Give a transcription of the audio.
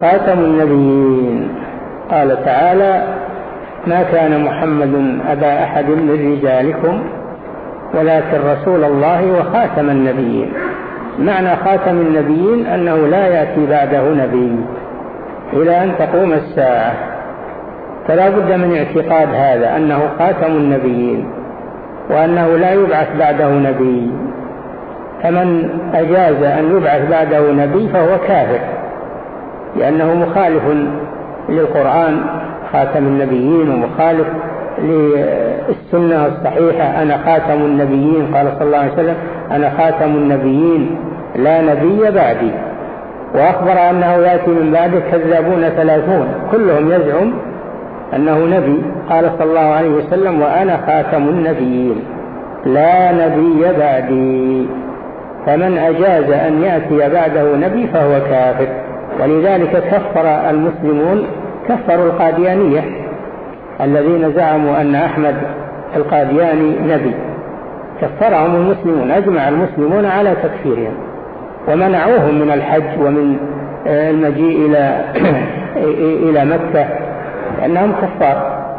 خاتم النبيين. قال تعالى: ما كان محمد أبا أحد من رجالكم ولكن رسول الله وخاتم النبيين. معنى خاتم النبيين أنه لا يأتي بعده نبي إلى أن تقوم الساعة، فلا بد من اعتقاد هذا أنه خاتم النبيين وأنه لا يبعث بعده نبي. فمن أجاز أن يبعث بعده نبي فهو كافر، لأنه مخالف للقرآن خاتم النبيين، ومخالف للسنة الصحيحة أنا خاتم النبيين. قال صلى الله عليه وسلم: أنا خاتم النبيين لا نبي بعدي. وأخبر أنه يأتي من بعده كذابون 30 كلهم يزعم أنه نبي. قال صلى الله عليه وسلم: وأنا خاتم النبيين لا نبي بعدي. فمن أجاز أن يأتي بعده نبي فهو كافر. ولذلك كفر المسلمون، كفروا القاديانية الذين زعموا أن أحمد القادياني نبي، كفرهم المسلمون، أجمع المسلمون على تكفيرهم، ومنعوهم من الحج ومن المجيء إلى مكة لأنهم كفار.